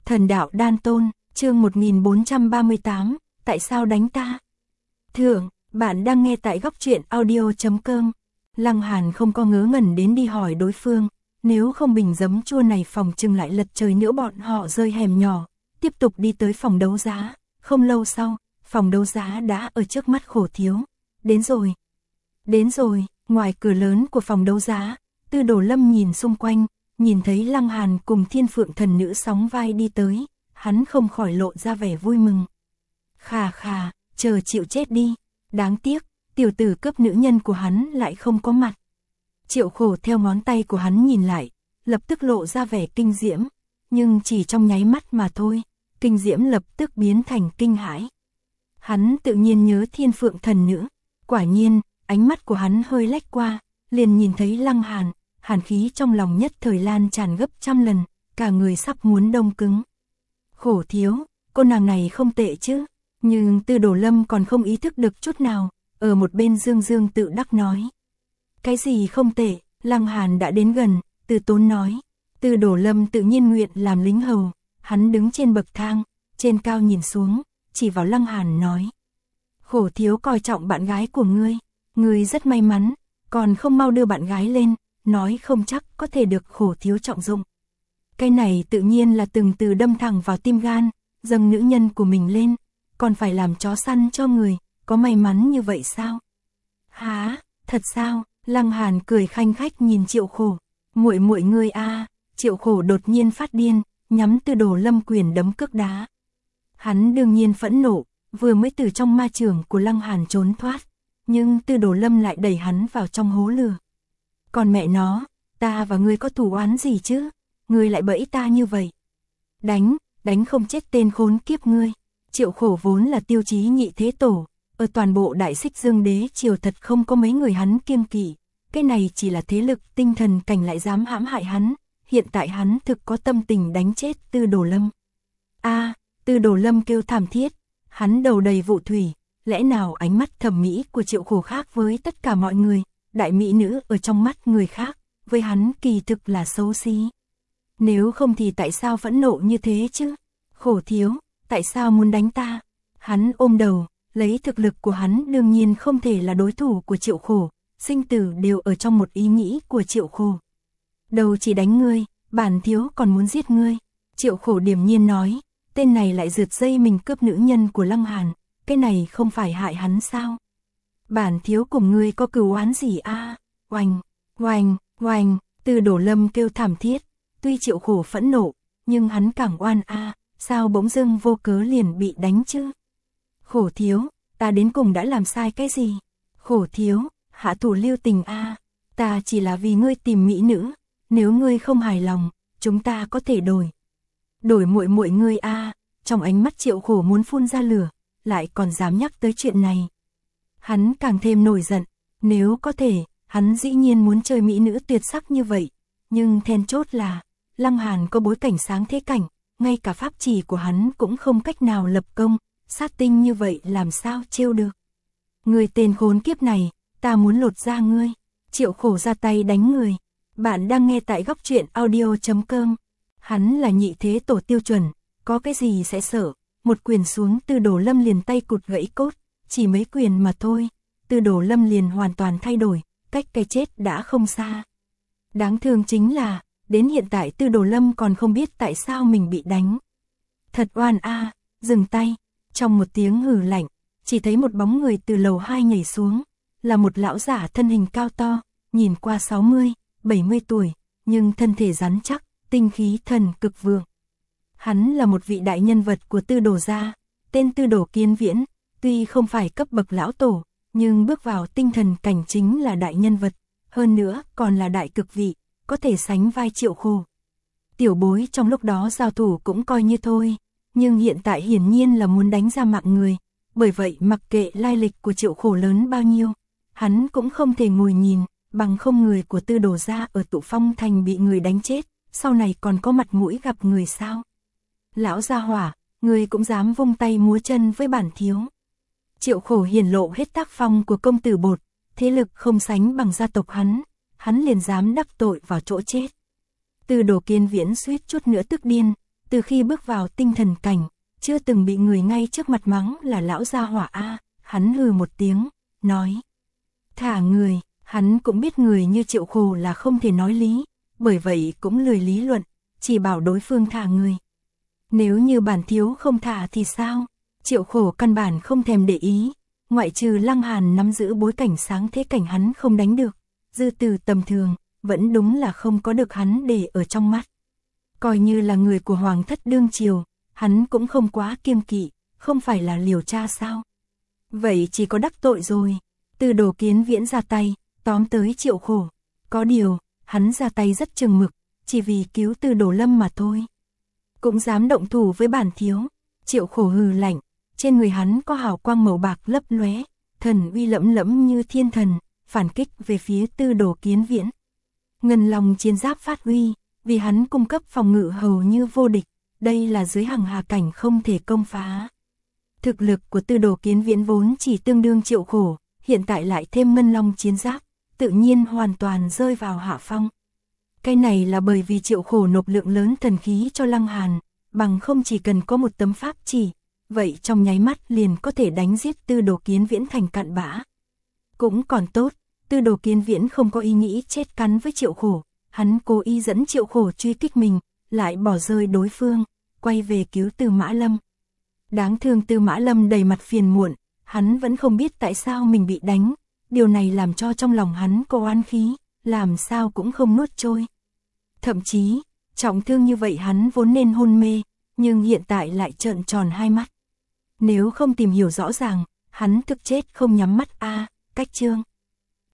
Thần đạo đan tôn, chương 1438, tại sao đánh ta? Thượng, bạn đang nghe tại góc truyện audio.com. Lăng Hàn không có ngớ ngẩn đến đi hỏi đối phương, nếu không bình giấm chua này phòng chừng lại lật trời nữa bọn họ rơi hẻm nhỏ, tiếp tục đi tới phòng đấu giá. Không lâu sau, phòng đấu giá đã ở trước mắt Khổ Thiếu. Đến rồi, ngoài cửa lớn của phòng đấu giá, Tư Đồ Lâm nhìn xung quanh, nhìn thấy Lăng Hàn cùng Thiên Phượng thần nữ sóng vai đi tới, hắn không khỏi lộ ra vẻ vui mừng. Khà khà, chờ chịu chết đi, đáng tiếc, tiểu tử cướp nữ nhân của hắn lại không có mặt. Triệu Khổ theo ngón tay của hắn nhìn lại, lập tức lộ ra vẻ kinh diễm, nhưng chỉ trong nháy mắt mà thôi, kinh diễm lập tức biến thành kinh hãi. Hắn tự nhiên nhớ Thiên Phượng thần nữ, quả nhiên, ánh mắt của hắn hơi lách qua, liền nhìn thấy Lăng Hàn, hàn khí trong lòng nhất thời lan tràn gấp trăm lần, cả người sắp muốn đông cứng. Khổ Thiếu, cô nàng này không tệ chứ, nhưng Tư Đồ Lâm còn không ý thức được chút nào, ở một bên dương dương tự đắc nói. Cái gì không tệ, Lăng Hàn đã đến gần, Từ Tốn nói. Tư Đồ Lâm tự nhiên nguyện làm lính hầu, hắn đứng trên bậc thang, trên cao nhìn xuống, chỉ vào Lăng Hàn nói. Khổ Thiếu coi trọng bạn gái của ngươi rất may mắn, còn không mau đưa bạn gái lên, nói không chắc có thể được Khổ Thiếu trọng dụng. Cái này tự nhiên là từng từ đâm thẳng vào tim gan, dâng nữ nhân của mình lên, còn phải làm chó săn cho người, có may mắn như vậy sao? Hả, thật sao? Lăng Hàn cười khanh khách nhìn Triệu Khổ, muội muội ngươi a. Triệu Khổ đột nhiên phát điên, nhắm Tư Đồ Lâm quyền đấm cước đá. Hắn đương nhiên phẫn nộ, vừa mới từ trong ma trường của Lăng Hàn trốn thoát, nhưng Tư Đồ Lâm lại đẩy hắn vào trong hố lửa. Còn mẹ nó, ta và ngươi có thù oán gì chứ? Ngươi lại bẫy ta như vậy. Đánh không chết tên khốn kiếp ngươi. Triệu Khổ vốn là tiêu chí nhị thế tổ, ở toàn bộ Đại Xích Dương Đế triều thật không có mấy người hắn kiêng kỵ, cái này chỉ là thế lực tinh thần cảnh lại dám hãm hại hắn, hiện tại hắn thực có tâm tình đánh chết Tư Đồ Lâm. A, Tư Đồ Lâm kêu thảm thiết, hắn đầu đầy vụ thủy, lẽ nào ánh mắt thẩm mỹ của Triệu Khổ khác với tất cả mọi người, đại mỹ nữ ở trong mắt người khác, với hắn kỳ thực là xấu xí. Nếu không thì tại sao phẫn nộ như thế chứ? Khổ Thiếu, tại sao muốn đánh ta? Hắn ôm đầu, lấy thực lực của hắn đương nhiên không thể là đối thủ của Triệu Khổ, sinh tử đều ở trong một ý nghĩ của Triệu Khổ. Đầu chỉ đánh ngươi, bản thiếu còn muốn giết ngươi. Triệu Khổ điềm nhiên nói, tên này lại rượt dây mình cướp nữ nhân của Lăng Hàn, cái này không phải hại hắn sao? Bản thiếu cùng ngươi có cừu oán gì a? Oanh, Tư Đồ Lâm kêu thảm thiết, tuy Triệu Khổ phẫn nộ, nhưng hắn càng oan a, sao bỗng dưng vô cớ liền bị đánh chứ? Khổ Thiếu, ta đến cùng đã làm sai cái gì? Khổ Thiếu, hạ thủ lưu tình a, ta chỉ là vì ngươi tìm mỹ nữ, nếu ngươi không hài lòng, chúng ta có thể đổi muội muội ngươi a. Trong ánh mắt Triệu Khổ muốn phun ra lửa, lại còn dám nhắc tới chuyện này. Hắn càng thêm nổi giận, nếu có thể, hắn dĩ nhiên muốn chơi mỹ nữ tuyệt sắc như vậy, nhưng then chốt là, Lăng Hàn có bối cảnh sáng thế cảnh, ngay cả pháp chỉ của hắn cũng không cách nào lập công, sát tinh như vậy làm sao trêu được. Người tên khốn kiếp này, ta muốn lột da ngươi. Triệu Khổ ra tay đánh người. Bạn đang nghe tại góc truyện audio.com. Hắn là nhị thế tổ tiêu chuẩn, có cái gì sẽ sợ, một quyền xuống Tư Đồ Lâm liền tay cụt gãy cốt, chỉ mấy quyền mà thôi, Tư Đồ Lâm liền hoàn toàn thay đổi, cách cái chết đã không xa. Đáng thương chính là, đến hiện tại Tư Đồ Lâm còn không biết tại sao mình bị đánh. Thật oan a, dừng tay. Trong một tiếng hừ lạnh, chỉ thấy một bóng người từ lầu 2 nhảy xuống, là một lão giả thân hình cao to, nhìn qua 60, 70 tuổi, nhưng thân thể rắn chắc, tinh khí thần cực vượng. Hắn là một vị đại nhân vật của Tư Đồ gia, tên Tư Đồ Kiên Viễn, tuy không phải cấp bậc lão tổ, nhưng bước vào tinh thần cảnh chính là đại nhân vật, hơn nữa còn là đại cực vị, có thể sánh vai Triệu Khổ. Tiểu bối trong lúc đó giao thủ cũng coi như thôi, nhưng hiện tại hiển nhiên là muốn đánh ra mạng người, bởi vậy mặc kệ lai lịch của Triệu Khổ lớn bao nhiêu, hắn cũng không thể ngồi nhìn, bằng không người của Tư Đồ gia ở Tụ Phong Thành bị người đánh chết, sau này còn có mặt mũi gặp người sao? Lão gia hỏa, người cũng dám vung tay múa chân với bản thiếu. Triệu Khổ hiển lộ hết tác phong của công tử bột, thế lực không sánh bằng gia tộc hắn liền dám đắc tội vào chỗ chết. Tư Đồ Kiên Viễn suýt chút nữa tức điên, từ khi bước vào tinh thần cảnh, chưa từng bị người ngay trước mặt mắng là lão gia hỏa a. Hắn hừ một tiếng, nói: "Thả người." Hắn cũng biết người như Triệu Khổ là không thể nói lý, bởi vậy cũng lười lý luận, chỉ bảo đối phương thả người. Nếu như bản thiếu không thả thì sao? Triệu Khổ căn bản không thèm để ý, ngoại trừ Lăng Hàn nắm giữ bối cảnh sáng thế cảnh hắn không đánh được, dư từ tầm thường, vẫn đúng là không có được hắn để ở trong mắt. Coi như là người của Hoàng thất đương triều, hắn cũng không quá kiêng kỵ, không phải là liều tra sao? Vậy chỉ có đắc tội rồi. Tư Đồ Kiến Viễn ra tay, tóm tới Triệu Khổ. Có điều, hắn ra tay rất chừng mực, chỉ vì cứu Tư Đồ Lâm mà thôi. Cũng dám động thủ với bản thiếu. Triệu Khổ hừ lạnh, trên người hắn có hào quang màu bạc lấp lóe, thần uy lẫm lẫm như thiên thần, phản kích về phía Tư Đồ Kiến Viễn. Ngân Long chiến giáp phát huy, vì hắn cung cấp phòng ngự hầu như vô địch, đây là dưới hằng hà cảnh không thể công phá. Thực lực của Tư Đồ Kiến Viễn vốn chỉ tương đương Triệu Khổ, hiện tại lại thêm Ngân Long chiến giáp, tự nhiên hoàn toàn rơi vào hạ phong. Cái này là bởi vì Triệu Khổ nộp lượng lớn thần khí cho Lăng Hàn, bằng không chỉ cần có một tấm pháp chỉ, vậy trong nháy mắt liền có thể đánh giết Tư Đồ Kiến Viễn thành cặn bã. Cũng còn tốt, Tư Đồ Kiến Viễn không có ý nghĩ chết cắn với Triệu Khổ, hắn cố ý dẫn Triệu Khổ truy kích mình, lại bỏ rơi đối phương, quay về cứu Tư Mã Lâm. Đáng thương Tư Mã Lâm đầy mặt phiền muộn, hắn vẫn không biết tại sao mình bị đánh, điều này làm cho trong lòng hắn có oán khí, làm sao cũng không nuốt trôi. Thậm chí, trọng thương như vậy hắn vốn nên hôn mê, nhưng hiện tại lại trợn tròn hai mắt. Nếu không tìm hiểu rõ ràng, hắn thực chết không nhắm mắt a. Cách chương